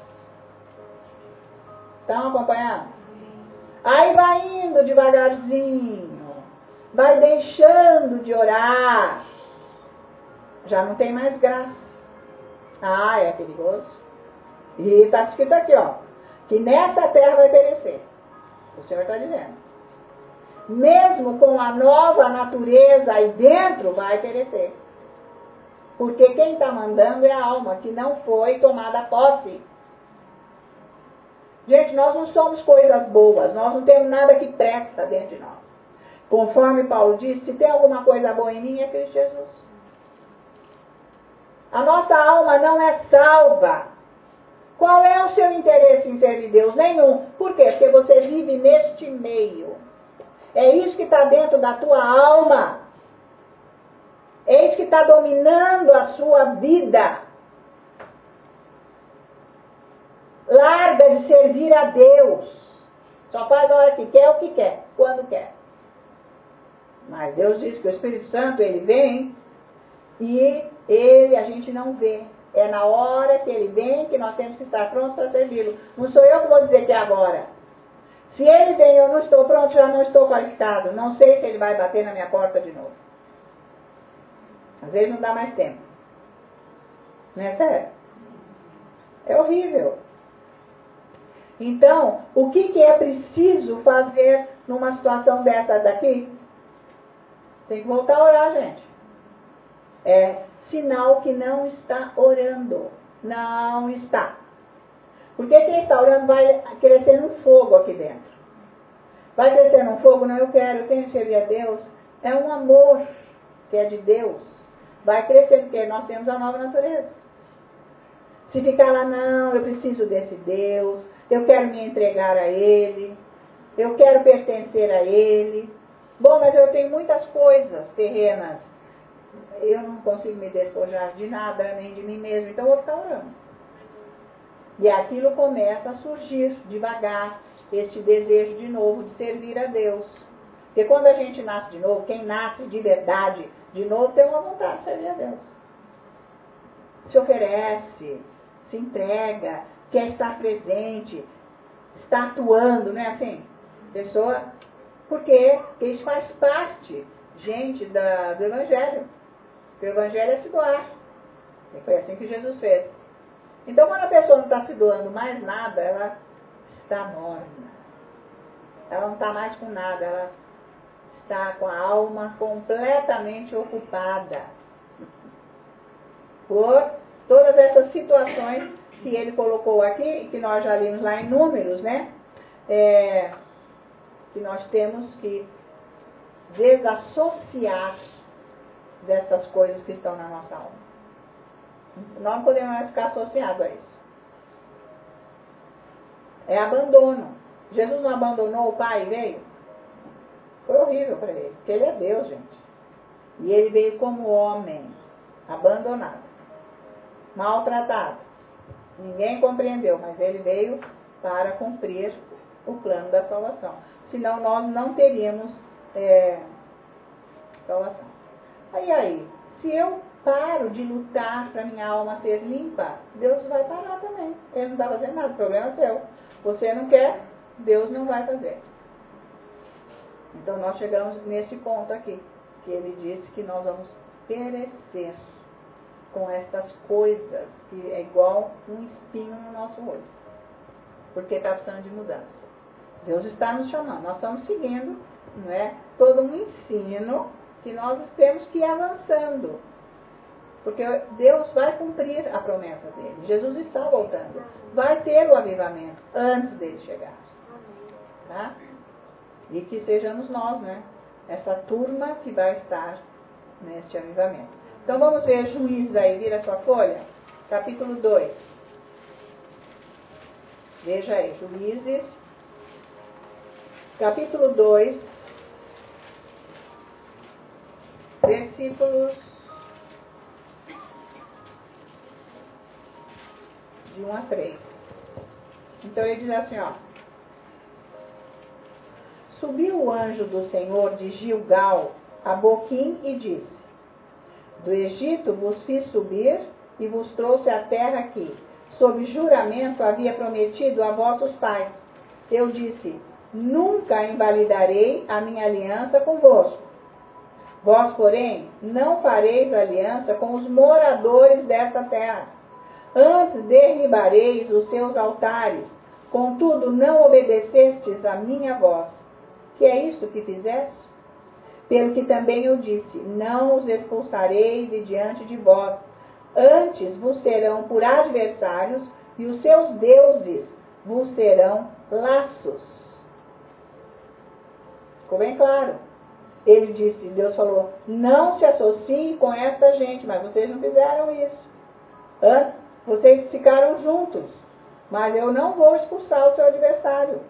Estão acompanhando? Aí vai indo devagarzinho, vai deixando de orar, já não tem mais graça. Ah, é perigoso. E está escrito aqui, ó, que nessa terra vai perecer. O Senhor está dizendo. Mesmo com a nova natureza aí dentro, vai perecer. Porque quem está mandando é a alma, que não foi tomada posse. Gente, nós não somos coisas boas, nós não temos nada que presta dentro de nós. Conforme Paulo disse, se tem alguma coisa boa em mim, é Cristo Jesus. A nossa alma não é salva. Qual é o seu interesse em servir Deus? Nenhum. Por quê? Porque você vive neste meio. É isso que está dentro da tua alma. É isso que está dominando a sua vida. Larga de servir a Deus. Só faz a hora que quer, o que quer, quando quer. Mas Deus diz que o Espírito Santo, ele vem e ele a gente não vê. É na hora que ele vem que nós temos que estar prontos para servi-lo. Não sou eu que vou dizer que é agora. Se ele vem e eu não estou pronto, já não estou qualificado. Não sei se ele vai bater na minha porta de novo. Às vezes não dá mais tempo. Não é sério? É horrível. Então, o que, que é preciso fazer numa situação dessa daqui? Tem que voltar a orar, gente. É sinal que não está orando. Não está. Porque quem está orando vai crescer no fogo aqui dentro. Vai crescer no fogo? Não, eu quero, eu tenho que servir a Deus. É um amor que é de Deus. Vai crescer, porque nós temos a nova natureza. Se ficar lá, não, eu preciso desse Deus, eu quero me entregar a Ele, eu quero pertencer a Ele. Bom, mas eu tenho muitas coisas terrenas eu não consigo me despojar de nada, nem de mim mesmo, então eu vou ficar orando. E aquilo começa a surgir devagar, este desejo de novo de servir a Deus. Porque quando a gente nasce de novo, quem nasce de verdade de novo tem uma vontade de servir a Deus. Se oferece, se entrega, quer estar presente, está atuando, não é assim? Pessoa, porque isso faz parte, gente, da, do Evangelho. O Evangelho é se doar. E foi assim que Jesus fez. Então, quando a pessoa não está se doando mais nada, ela está morna. Ela não está mais com nada, ela está com a alma completamente ocupada por todas essas situações que ele colocou aqui, que nós já lemos lá em Números, né? É, que nós temos que desassociar dessas coisas que estão na nossa alma. Nós não podemos mais ficar associados a isso. É abandono. Jesus não abandonou o Pai e veio? Foi horrível para ele, porque ele é Deus, gente. E ele veio como homem, abandonado, maltratado. Ninguém compreendeu, mas ele veio para cumprir o plano da salvação. Senão nós não teríamos é, salvação. Aí, aí, se eu paro de lutar para minha alma ser limpa, Deus vai parar também. Ele não está fazendo nada, o problema é seu. Você não quer, Deus não vai fazer. Então nós chegamos nesse ponto aqui, que ele disse que nós vamos perecer com estas coisas, que é igual um espinho no nosso olho, porque está precisando de mudança. Deus está nos chamando, nós estamos seguindo, não é, todo um ensino que nós temos que ir avançando, porque Deus vai cumprir a promessa dele. Jesus está voltando, vai ter o avivamento antes dele chegar, tá? E que sejamos nós, né, essa turma que vai estar neste avivamento. Então vamos ver Juízes aí, vira a sua folha, capítulo dois. Veja aí, Juízes, capítulo dois, versículos de um a três. Então ele diz assim, ó. Subiu o anjo do Senhor de Gilgal a Boquim e disse: do Egito vos fiz subir e vos trouxe a terra que, sob juramento, havia prometido a vossos pais. Eu disse: nunca invalidarei a minha aliança convosco. Vós, porém, não fareis aliança com os moradores desta terra. Antes derribareis os seus altares, contudo não obedecestes a minha voz. Que é isso que fizeste? Pelo que também eu disse: não os expulsarei de diante de vós. Antes vos serão por adversários, e os seus deuses vos serão laços. Ficou bem claro? Ele disse, Deus falou: não se associem com esta gente, mas vocês não fizeram isso. Antes, vocês ficaram juntos, mas eu não vou expulsar o seu adversário.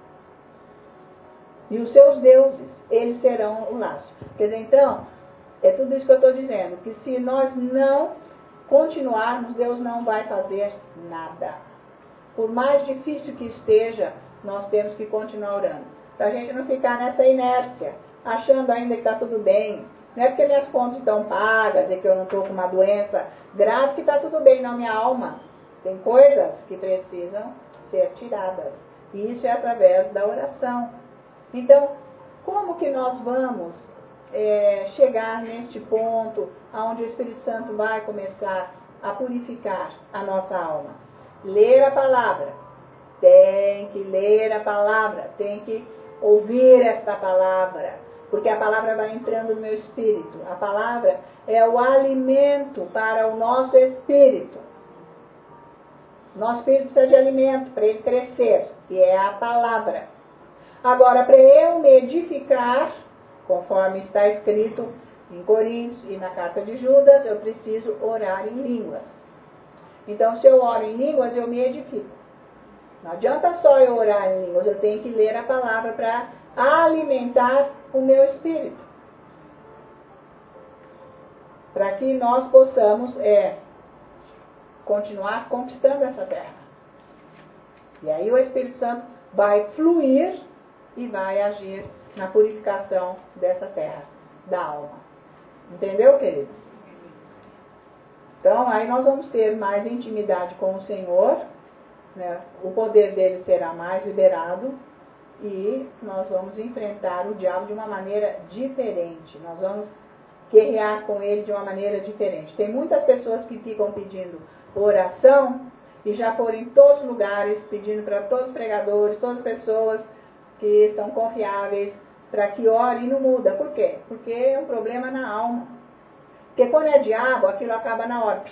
E os seus deuses, eles serão o laço. Quer dizer, então, é tudo isso que eu estou dizendo, que se nós não continuarmos, Deus não vai fazer nada. Por mais difícil que esteja, nós temos que continuar orando. Para a gente não ficar nessa inércia, achando ainda que está tudo bem. Não é porque minhas contas estão pagas e que eu não estou com uma doença grave que está tudo bem na minha alma. Tem coisas que precisam ser tiradas. E isso é através da oração. Então, como que nós vamos é, chegar neste ponto onde o Espírito Santo vai começar a purificar a nossa alma? Ler a palavra. Tem que ler a palavra, tem que ouvir esta palavra, porque a palavra vai entrando no meu espírito. A palavra é o alimento para o nosso espírito. Nosso espírito precisa de alimento para ele crescer, que é a palavra. Agora, para eu me edificar, conforme está escrito em Coríntios e na carta de Judas, eu preciso orar em línguas. Então, se eu oro em línguas, eu me edifico. Não adianta só eu orar em línguas, eu tenho que ler a palavra para alimentar o meu espírito. para que nós possamos é, continuar conquistando essa terra. E aí o Espírito Santo vai fluir e vai agir na purificação dessa terra, da alma. Entendeu, queridos? Então, aí nós vamos ter mais intimidade com o Senhor, né? O poder dele será mais liberado e nós vamos enfrentar o diabo de uma maneira diferente. Nós vamos guerrear com ele de uma maneira diferente. Tem muitas pessoas que ficam pedindo oração e já foram em todos os lugares pedindo para todos os pregadores, todas as pessoas que são confiáveis para que ore e não muda. Por quê? Porque é um problema na alma. Porque quando é diabo, aquilo acaba na hora.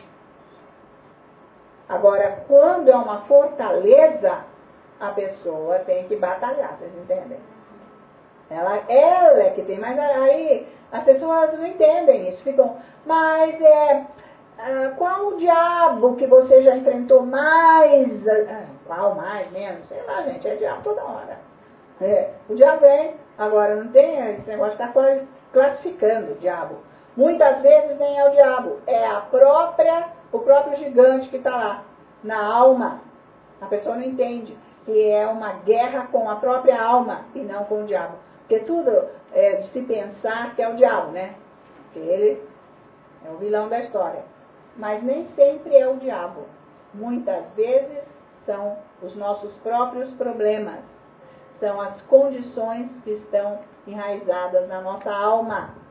Agora, quando é uma fortaleza, a pessoa tem que batalhar, vocês entendem? Ela, ela é que tem, mas aí as pessoas não entendem isso, ficam, mas é, ah, qual o diabo que você já enfrentou mais? Ah, qual mais, menos? Sei lá, gente, é diabo toda hora. É, o diabo vem, agora não tem esse negócio de estar classificando o diabo. Muitas vezes nem é o diabo, é a própria, o próprio gigante que está lá, na alma. A pessoa não entende que é uma guerra com a própria alma e não com o diabo. Porque tudo é de se pensar que é o diabo, né? Porque ele é o vilão da história. Mas nem sempre é o diabo. Muitas vezes são os nossos próprios problemas. São as condições que estão enraizadas na nossa alma.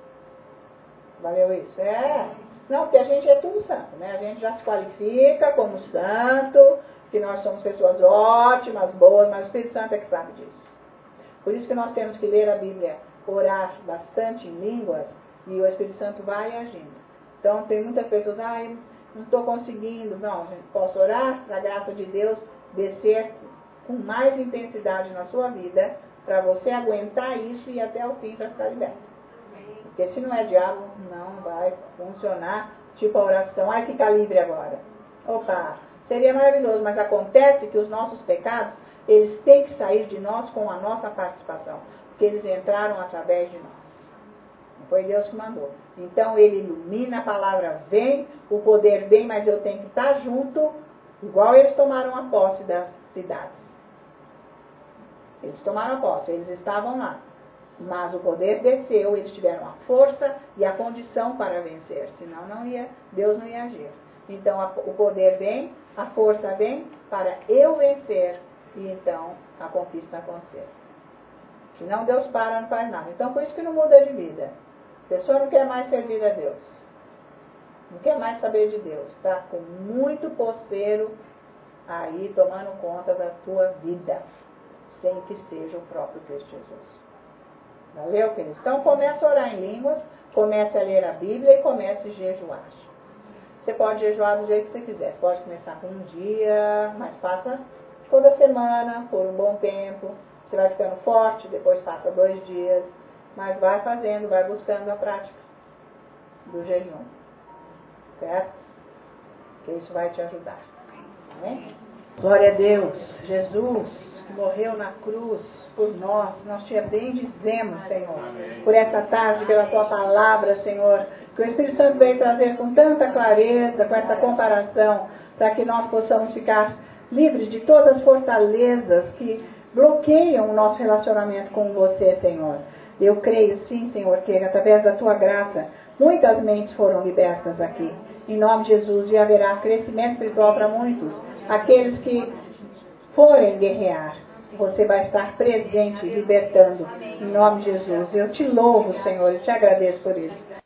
Valeu isso? É. Não, porque a gente é tudo santo, né? A gente já se qualifica como santo, que nós somos pessoas ótimas, boas, mas o Espírito Santo é que sabe disso. Por isso que nós temos que ler a Bíblia, orar bastante em línguas, e o Espírito Santo vai agindo. Então, tem muitas pessoas, ah, não estou conseguindo. Não, gente, posso orar para a graça de Deus descer com mais intensidade na sua vida, para você aguentar isso e até o fim para ficar liberto. Porque se não é diabo, não vai funcionar, tipo a oração, ai, fica livre agora. Opa, seria maravilhoso, mas acontece que os nossos pecados, eles têm que sair de nós com a nossa participação, porque eles entraram através de nós. Não foi Deus que mandou. Então ele ilumina, a palavra vem, o poder vem, mas eu tenho que estar junto, igual eles tomaram a posse das cidades. Eles tomaram a posse, eles estavam lá. Mas o poder desceu, eles tiveram a força e a condição para vencer. Senão não ia, Deus não ia agir. Então a, o poder vem, a força vem para eu vencer. E então a conquista acontecer. Senão Deus para, não faz nada. Então por isso que não muda de vida. A pessoa não quer mais servir a Deus. Não quer mais saber de Deus. Está com muito poceiro aí tomando conta da tua vida. Sem que seja o próprio Cristo Jesus. Valeu, queridos? Então comece a orar em línguas, comece a ler a Bíblia e comece a jejuar. Você pode jejuar do jeito que você quiser. Você pode começar com um dia, mas faça toda semana, por um bom tempo. Você vai ficando forte, depois faça dois dias. Mas vai fazendo, vai buscando a prática do jejum. Certo? Que isso vai te ajudar. Amém? Glória a Deus. Jesus que morreu na cruz por nós, nós te bendizemos, Senhor, por essa tarde, pela tua palavra, Senhor, que o Espírito Santo veio trazer com tanta clareza, com essa comparação, para que nós possamos ficar livres de todas as fortalezas que bloqueiam o nosso relacionamento com você, Senhor. Eu creio sim, Senhor, que através da tua graça, muitas mentes foram libertas aqui. Em nome de Jesus, e haverá crescimento espiritual para muitos. Aqueles que forem guerrear, você vai estar presente, libertando, em nome de Jesus. Eu te louvo, Senhor, e te agradeço por isso.